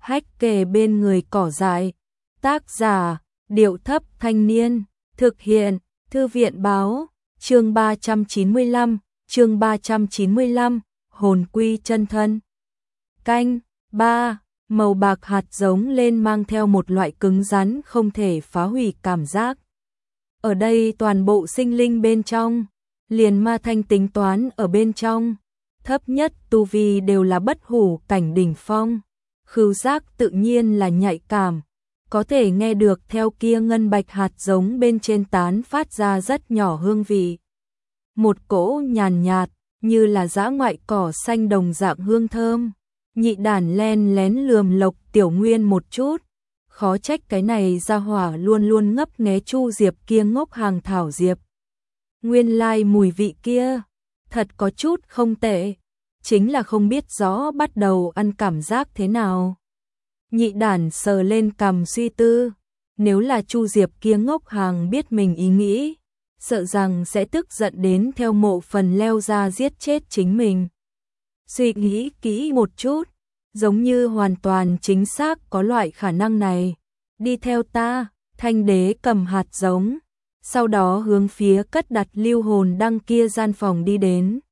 hách kề bên người cỏ dại. Tác giả, Điệu Thấp Thanh Niên. Thực hiện, Thư viện Báo. Chương 395, Hồn Quy Chân Thân. Canh 3. Màu bạc hạt giống lên mang theo một loại cứng rắn không thể phá hủy cảm giác. Ở đây toàn bộ sinh linh bên trong, liền ma thanh tính toán ở bên trong, thấp nhất tu vi đều là bất hủ cảnh đỉnh phong. Khứu giác tự nhiên là nhạy cảm, có thể nghe được theo kia ngân bạch hạt giống bên trên tán phát ra rất nhỏ hương vị. Một cỗ nhàn nhạt, như là dã ngoại cỏ xanh đồng dạng hương thơm. Nhị đản len lén lườm Lộc Tiểu Nguyên một chút, khó trách cái này ra hỏa luôn luôn ngấp nghé Chu Diệp kia ngốc hàng thảo diệp. Nguyên lai mùi vị kia, thật có chút không tệ, chính là không biết rõ bắt đầu ăn cảm giác thế nào. Nhị đản sờ lên cằm suy tư, nếu là Chu Diệp kia ngốc hàng biết mình ý nghĩ, sợ rằng sẽ tức giận đến theo mộ phần leo ra giết chết chính mình. Suy nghĩ kỹ một chút, giống như hoàn toàn chính xác có loại khả năng này. Đi theo ta, Thanh Đế cầm hạt giống, sau đó hướng phía cất đặt lưu hồn đăng kia gian phòng đi đến.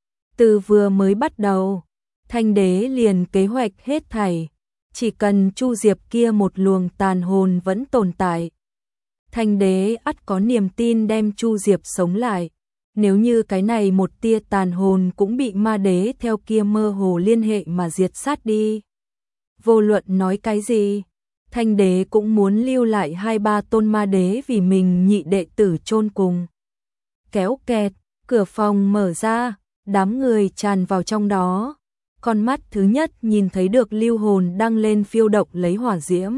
Từ vừa mới bắt đầu, Thanh Đế liền kế hoạch hết thảy, chỉ cần Chu Diệp kia một luồng tàn hồn vẫn tồn tại. Thanh Đế ắt có niềm tin đem Chu Diệp sống lại. Nếu như cái này một tia tàn hồn cũng bị ma đế theo kia mơ hồ liên hệ mà diệt sát đi. Vô luận nói cái gì, Thanh Đế cũng muốn lưu lại 2-3 tôn ma đế vì mình nhị đệ tử chôn cùng. Kéo kẹt, cửa phòng mở ra, đám người tràn vào trong đó. Con mắt thứ nhất nhìn thấy được lưu hồn đang lên phiêu động lấy hỏa diễm.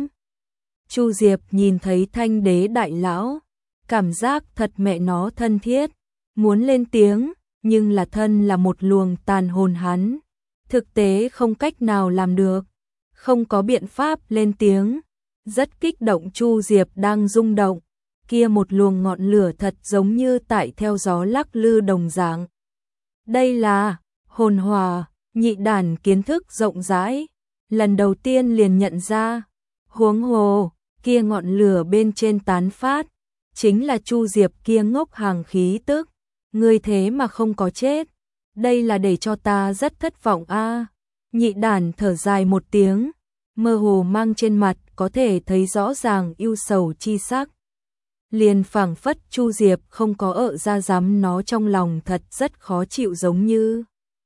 Chu Diệp nhìn thấy Thanh Đế đại lão, cảm giác thật mẹ nó thân thiết. Muốn lên tiếng, nhưng là thân là một luồng tàn hồn hắn. Thực tế không cách nào làm được, không có biện pháp lên tiếng. Rất kích động Chu Diệp đang rung động, kia một luồng ngọn lửa thật giống như tại theo gió lắc lư đồng dạng. Đây là hồn hỏa, nhị đản kiến thức rộng rãi, lần đầu tiên liền nhận ra. Huống hồ, kia ngọn lửa bên trên tán phát, chính là Chu Diệp kia ngốc hàng khí tức. Ngươi thế mà không có chết, đây là để cho ta rất thất vọng a. Nhị đản thở dài một tiếng, mơ hồ mang trên mặt có thể thấy rõ ràng ưu sầu chi sắc. Liền phảng phất Chu Diệp không có ra dám nó trong lòng thật rất khó chịu giống như.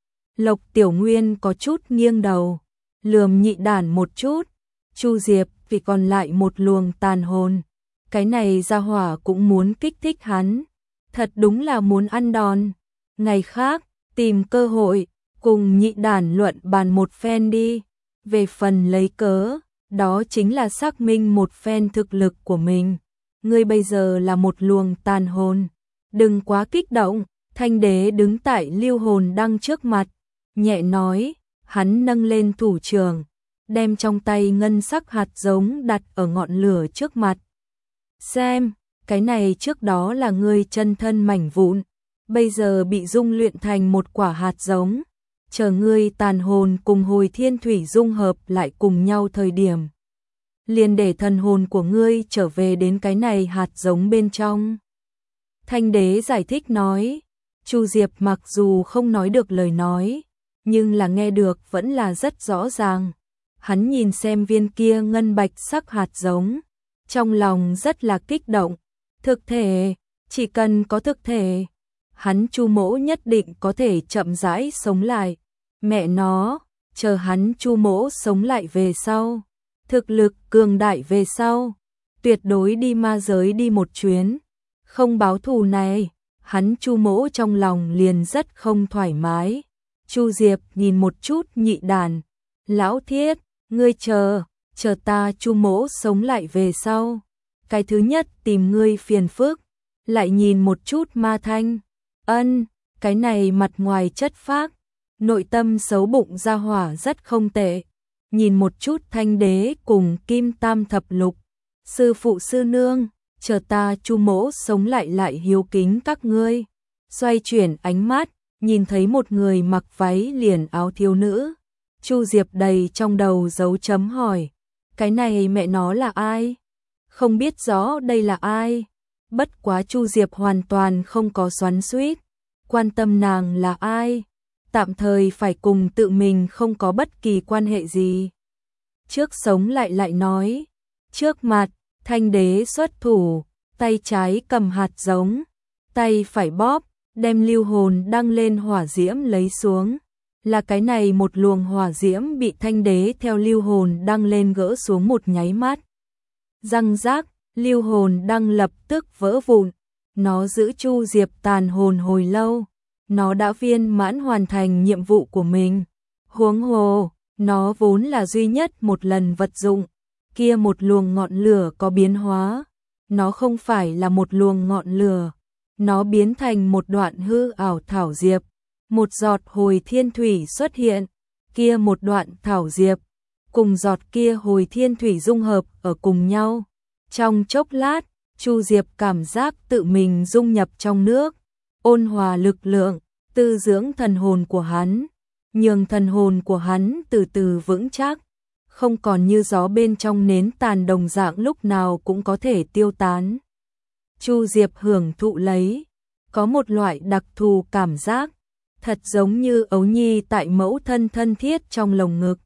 Lộc Tiểu Nguyên có chút nghiêng đầu, lườm nhị đản một chút. Chu Diệp vì còn lại một luồng tàn hồn, cái này ra hỏa cũng muốn kích thích hắn. Thật đúng là muốn ăn đòn. Ngày khác, tìm cơ hội, cùng nhị đản luận bàn một phen đi. Về phần lấy cớ, đó chính là xác minh một phen thực lực của mình. Ngươi bây giờ là một luồng tàn hồn. Đừng quá kích động. Thanh Đế đứng tại lưu hồn đăng trước mặt, nhẹ nói, hắn nâng lên thủ trưởng, đem trong tay ngân sắc hạt giống đặt ở ngọn lửa trước mặt. Xem, cái này trước đó là ngươi chân thân mảnh vụn, bây giờ bị dung luyện thành một quả hạt giống, chờ ngươi tàn hồn cùng hồi thiên thủy dung hợp lại cùng nhau thời điểm. Liền để thần hồn của ngươi trở về đến cái này hạt giống bên trong. Thanh Đế giải thích nói, Chu Diệp mặc dù không nói được lời nói, nhưng là nghe được vẫn là rất rõ ràng. Hắn nhìn xem viên kia ngân bạch sắc hạt giống, trong lòng rất là kích động. Thực thể, chỉ cần có thực thể, hắn Chu mỗ nhất định có thể chậm rãi sống lại. Mẹ nó, chờ hắn Chu mỗ sống lại về sau, thực lực cường đại về sau, tuyệt đối đi ma giới đi một chuyến. Không báo thù này, hắn Chu mỗ trong lòng liền rất không thoải mái. Chu Diệp nhìn một chút nhị đàn, lão thiết, ngươi chờ ta Chu mỗ sống lại về sau. Cái thứ nhất tìm ngươi phiền phức. Lại nhìn một chút Ma Thanh, cái này mặt ngoài chất phác, nội tâm xấu bụng ra hỏa rất không tệ. Nhìn một chút Thanh Đế cùng Kim Tam Thập Lục, sư phụ sư nương, chờ ta Chu mỗ sống lại hiếu kính các ngươi. Xoay chuyển ánh mắt, nhìn thấy một người mặc váy liền áo thiếu nữ, Chu Diệp đầy trong đầu dấu chấm hỏi, cái này mẹ nó là ai? Không biết rõ đây là ai. Bất quá Chu Diệp hoàn toàn không có xoắn xuýt, quan tâm nàng là ai, tạm thời phải cùng tự mình không có bất kỳ quan hệ gì. Trước sống lại nói, trước mặt, Thanh Đế xuất thủ, tay trái cầm hạt giống, tay phải bóp, đem lưu hồn đăng lên hỏa diễm lấy xuống. Là cái này một luồng hỏa diễm bị Thanh Đế theo lưu hồn đăng lên gỡ xuống một nháy mắt. Răng rác, lưu hồn đăng lập tức vỡ vụn, nó giữ Chu Diệp tàn hồn hồi lâu, nó đã viên mãn hoàn thành nhiệm vụ của mình. Huống hồ, nó vốn là duy nhất một lần vật dụng, kia một luồng ngọn lửa có biến hóa, nó không phải là một luồng ngọn lửa, nó biến thành một đoạn hư ảo thảo diệp, một giọt hồi thiên thủy xuất hiện, kia một đoạn thảo diệp, cùng giọt kia hồi thiên thủy dung hợp ở cùng nhau. Trong chốc lát, Chu Diệp cảm giác tự mình dung nhập trong nước, ôn hòa lực lượng, tư dưỡng thần hồn của hắn, nhường thần hồn của hắn từ từ vững chắc, không còn như gió bên trong nến tàn đồng dạng lúc nào cũng có thể tiêu tán. Chu Diệp hưởng thụ lấy, có một loại đặc thù cảm giác, thật giống như ấu nhi tại mẫu thân thân thiết trong lồng ngực.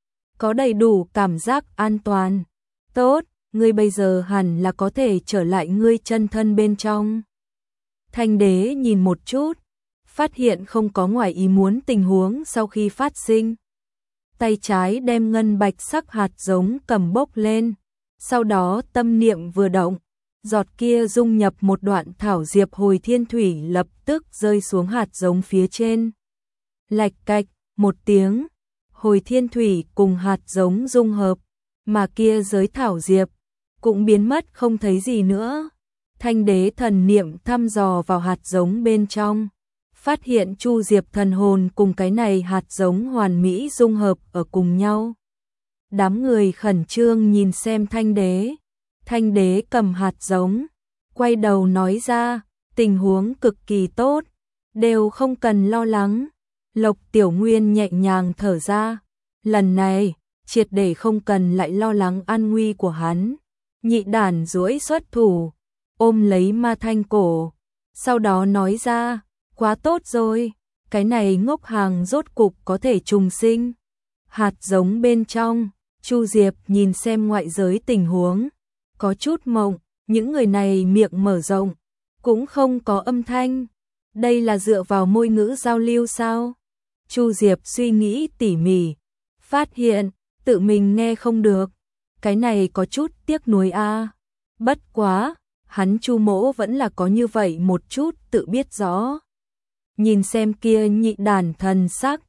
Có đầy đủ cảm giác an toàn. Tốt, ngươi bây giờ hẳn là có thể trở lại ngươi chân thân bên trong. Thanh Đế nhìn một chút, phát hiện không có ngoài ý muốn tình huống sau khi phát sinh. Tay trái đem ngân bạch sắc hạt giống cầm bốc lên, sau đó tâm niệm vừa động, giọt kia dung nhập một đoạn thảo diệp hồi thiên thủy lập tức rơi xuống hạt giống phía trên. Lạch cạch, một tiếng, hồi thiên thủy cùng hạt giống dung hợp, mà kia giới thảo diệp cũng biến mất không thấy gì nữa. Thanh Đế thần niệm thăm dò vào hạt giống bên trong, phát hiện Chu Diệp thần hồn cùng cái này hạt giống hoàn mỹ dung hợp ở cùng nhau. Đám người khẩn trương nhìn xem Thanh Đế. Thanh Đế cầm hạt giống, quay đầu nói ra, tình huống cực kỳ tốt, đều không cần lo lắng. Lộc Tiểu Nguyên nhẹ nhàng thở ra, lần này, triệt để không cần lại lo lắng an nguy của hắn. Nhị đản duỗi xuất thủ, ôm lấy Ma Thanh cổ, sau đó nói ra, quá tốt rồi, cái này ngốc hàng rốt cục có thể trùng sinh. Hạt giống bên trong, Chu Diệp nhìn xem ngoại giới tình huống, có chút mộng, những người này miệng mở rộng, cũng không có âm thanh. Đây là dựa vào môi ngữ giao lưu sao? Chu Diệp suy nghĩ tỉ mỉ, phát hiện, tự mình nghe không được. Cái này có chút tiếc nuối a. Bất quá, hắn Chu Mỗ vẫn là có như vậy một chút tự biết rõ. Nhìn xem kia nhị đàn thần sắc,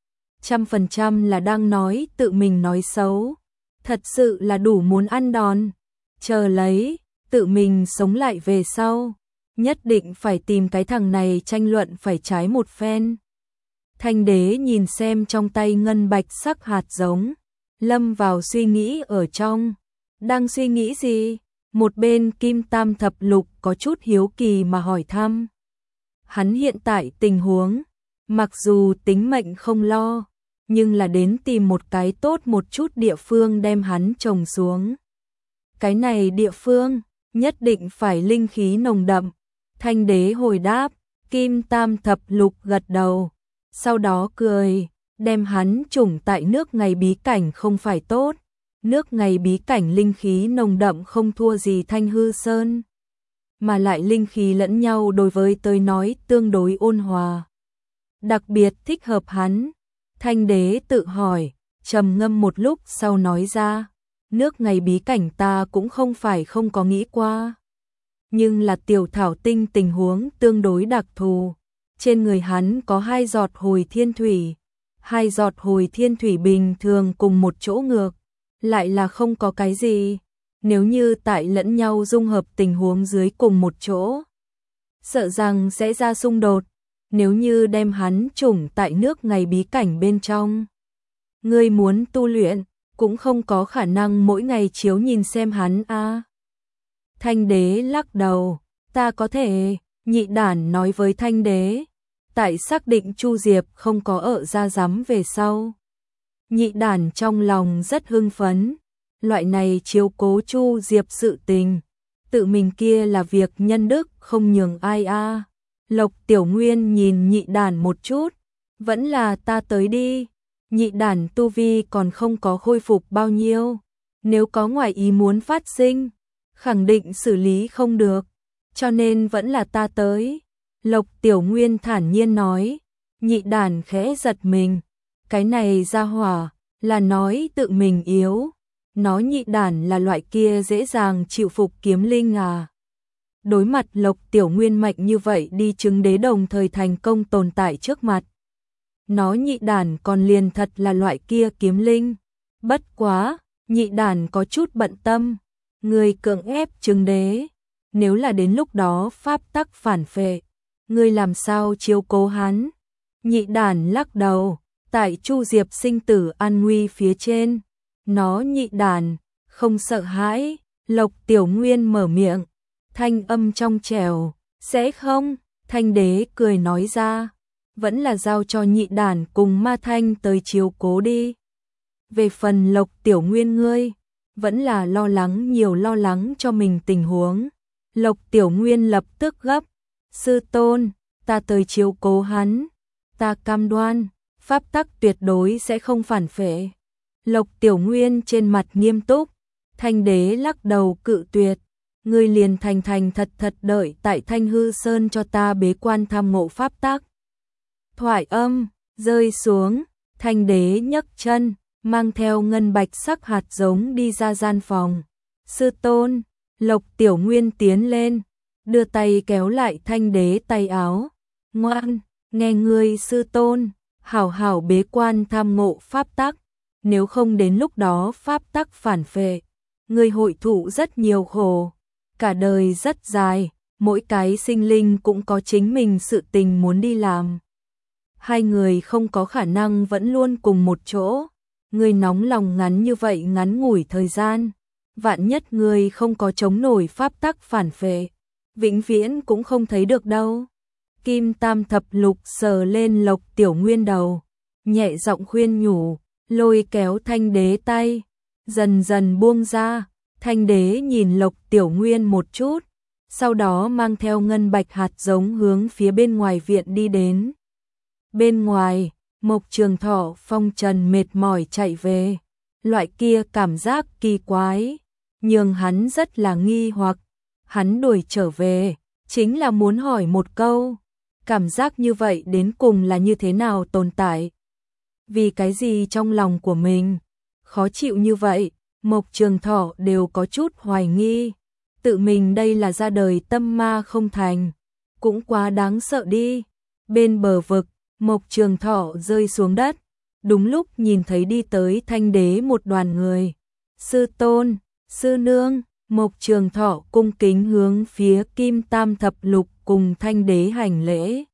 100% là đang nói tự mình nói xấu. Thật sự là đủ muốn ăn đòn. Chờ lấy, tự mình sống lại về sau, nhất định phải tìm cái thằng này tranh luận phải trái một phen. Thanh Đế nhìn xem trong tay ngân bạch sắc hạt giống, lâm vào suy nghĩ ở trong. Đang suy nghĩ gì? Một bên Kim Tam Thập Lục có chút hiếu kỳ mà hỏi thăm. Hắn hiện tại tình huống, mặc dù tính mệnh không lo, nhưng là đến tìm một cái tốt một chút địa phương đem hắn trồng xuống. Cái này địa phương, nhất định phải linh khí nồng đậm. Thanh Đế hồi đáp, Kim Tam Thập Lục gật đầu, sau đó cười, đem hắn trùng tại nước ngày bí cảnh không phải tốt. Nước ngày bí cảnh linh khí nồng đậm không thua gì Thanh Hư Sơn, mà lại linh khí lẫn nhau đối với tôi nói tương đối ôn hòa, đặc biệt thích hợp hắn. Thanh Đế tự hỏi, trầm ngâm một lúc sau nói ra, nước ngày bí cảnh ta cũng không phải không có nghĩ qua, nhưng là tiểu thảo tinh tình huống tương đối đặc thù. Trên người hắn có 2 giọt hồi thiên thủy, 2 giọt hồi thiên thủy bình thường cùng một chỗ ngược, lại là không có cái gì. Nếu như tại lẫn nhau dung hợp tình huống dưới cùng một chỗ, sợ rằng sẽ ra xung đột. Nếu như đem hắn trùng tại nước ngày bí cảnh bên trong, ngươi muốn tu luyện, cũng không có khả năng mỗi ngày chiếu nhìn xem hắn a. Thanh Đế lắc đầu, ta có thể. Nhị đản nói với Thanh Đế, tại xác định Chu Diệp không có ở ra rắm về sau, Nhị đản trong lòng rất hưng phấn, loại này chiếu cố Chu Diệp sự tình, tự mình kia là việc nhân đức không nhường ai a. Lộc Tiểu Nguyên nhìn nhị đản một chút, vẫn là ta tới đi, nhị đản tu vi còn không có khôi phục bao nhiêu, nếu có ngoài ý muốn phát sinh, khẳng định xử lý không được, cho nên vẫn là ta tới. Lộc Tiểu Nguyên thản nhiên nói, nhị đản khẽ giật mình, cái này ra hỏa, là nói tự mình yếu, nói nhị đản là loại kia dễ dàng chịu phục kiếm linh à. Đối mặt Lộc Tiểu Nguyên mạnh như vậy đi chứng đế đồng thời thành công tồn tại trước mặt. Nói nhị đản còn liền thật là loại kia kiếm linh. Bất quá, nhị đản có chút bận tâm, người cưỡng ép chứng đế, nếu là đến lúc đó pháp tắc phản phệ, người làm sao chiếu cố hắn. Nhị đản lắc đầu, tại Chu Diệp sinh tử an nguy phía trên, nó nhị đản không sợ hãi. Lộc Tiểu Nguyên mở miệng, thanh âm trong trẻo, sẽ không, Thanh Đế cười nói ra, vẫn là giao cho nhị đản cùng Ma Thanh tới chiếu cố đi. Về phần Lộc Tiểu Nguyên ngươi, vẫn là lo lắng nhiều lo lắng cho mình tình huống. Lộc Tiểu Nguyên lập tức gấp, sư tôn, ta tới chiếu cố hắn, ta cam đoan, pháp tắc tuyệt đối sẽ không phản phệ. Lộc Tiểu Nguyên trên mặt nghiêm túc, Thanh Đế lắc đầu cự tuyệt, ngươi liền thành thành thật thật đợi tại Thanh Hư Sơn cho ta bế quan tham ngộ pháp tắc. Thoại âm rơi xuống, Thanh Đế nhấc chân, mang theo ngân bạch sắc hạt giống đi ra gian phòng. Sư tôn, Lộc Tiểu Nguyên tiến lên, đưa tay kéo lại Thanh Đế tay áo. Ngoan, nghe ngươi sư tôn, hảo hảo bế quan tham ngộ pháp tắc, nếu không đến lúc đó pháp tắc phản phệ, ngươi hội thụ rất nhiều khổ, cả đời rất dài, mỗi cái sinh linh cũng có chính mình sự tình muốn đi làm. Hai người không có khả năng vẫn luôn cùng một chỗ, ngươi nóng lòng ngắn như vậy ngắn ngủi thời gian, vạn nhất ngươi không có chống nổi pháp tắc phản phệ, vĩnh viễn cũng không thấy được đâu. Kim Tam Thập Lục sờ lên Lộc Tiểu Nguyên đầu, nhẹ giọng khuyên nhủ, lôi kéo Thanh Đế tay, dần dần buông ra. Thanh Đế nhìn Lộc Tiểu Nguyên một chút, sau đó mang theo ngân bạch hạt giống hướng phía bên ngoài viện đi đến. Bên ngoài, Mộc Trường Thọ phong trần mệt mỏi chạy về, loại kia cảm giác kỳ quái, nhưng hắn rất là nghi hoặc, hắn đuổi trở về, chính là muốn hỏi một câu, cảm giác như vậy đến cùng là như thế nào tồn tại? Vì cái gì trong lòng của mình khó chịu như vậy? Mộc Trường Thọ đều có chút hoài nghi, tự mình đây là ra đời tâm ma không thành, cũng quá đáng sợ đi. Bên bờ vực, Mộc Trường Thọ rơi xuống đất, đúng lúc nhìn thấy đi tới Thanh Đế một đoàn người. Sư tôn, sư nương, Mộc Trường Thọ cung kính hướng phía Kim Tam Thập Lục cùng Thanh Đế hành lễ.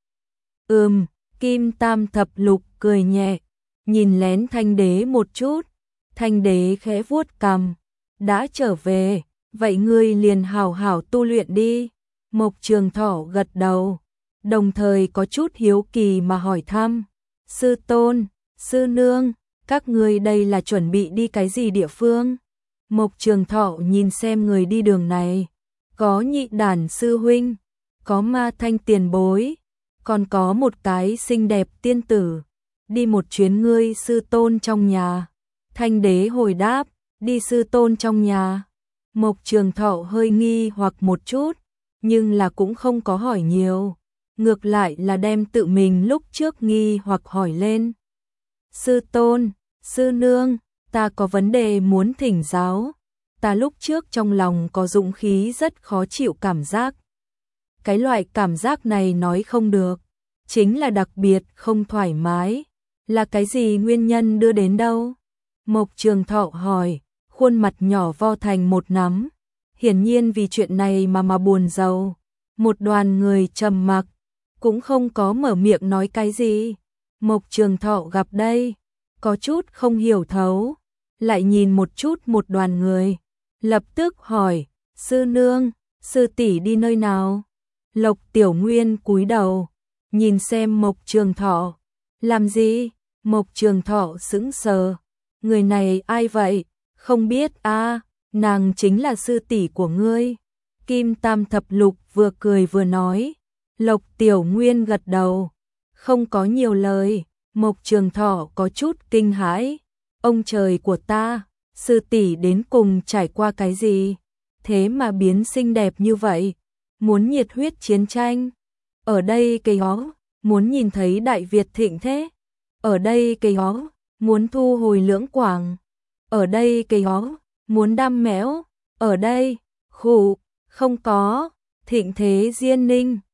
Kim Tam Thập Lục cười nhẹ, nhìn lén Thanh Đế một chút. Thanh Đế khẽ vuốt cằm, đã trở về, vậy ngươi liền hảo hảo tu luyện đi. Mộc Trường Thọ gật đầu, đồng thời có chút hiếu kỳ mà hỏi thăm, sư tôn, sư nương, các ngươi đây là chuẩn bị đi cái gì địa phương? Mộc Trường Thọ nhìn xem người đi đường này, có nhị đản sư huynh, có Ma Thanh tiền bối, còn có một cái xinh đẹp tiên tử, đi một chuyến ngươi sư tôn trong nhà. Thanh Đế hồi đáp, đi sư tôn trong nhà. Mộc Trường Thọ hơi nghi hoặc một chút, nhưng là cũng không có hỏi nhiều, ngược lại là đem tự mình lúc trước nghi hoặc hỏi lên. Sư tôn, sư nương, ta có vấn đề muốn thỉnh giáo, ta lúc trước trong lòng có dũng khí rất khó chịu cảm giác. Cái loại cảm giác này nói không được, chính là đặc biệt không thoải mái, là cái gì nguyên nhân đưa đến đâu? Mộc Trường Thọ hỏi, khuôn mặt nhỏ vo thành một nắm, hiển nhiên vì chuyện này mà buồn rầu. Một đoàn người trầm mặc, cũng không có mở miệng nói cái gì. Mộc Trường Thọ gặp đây, có chút không hiểu thấu, lại nhìn một chút một đoàn người, lập tức hỏi, sư nương, sư tỷ đi nơi nào? Lộc Tiểu Nguyên cúi đầu, nhìn xem Mộc Trường Thọ, làm gì? Mộc Trường Thọ sững sờ. Người này ai vậy? Không biết a, nàng chính là sư tỷ của ngươi. Kim Tam Thập Lục vừa cười vừa nói. Lộc Tiểu Nguyên gật đầu, không có nhiều lời. Mộc Trường Thọ có chút kinh hãi. Ông trời của ta, sư tỷ đến cùng trải qua cái gì? Thế mà biến xinh đẹp như vậy, muốn nhiệt huyết chiến tranh. Ở đây cây ó, muốn nhìn thấy Đại Việt thịnh thế. Ở đây cây ó, muốn thu hồi Lưỡng Quảng. Ở đây cây ó, muốn đam mẽo. Ở đây, khụ, không có, thịnh thế Diên Ninh.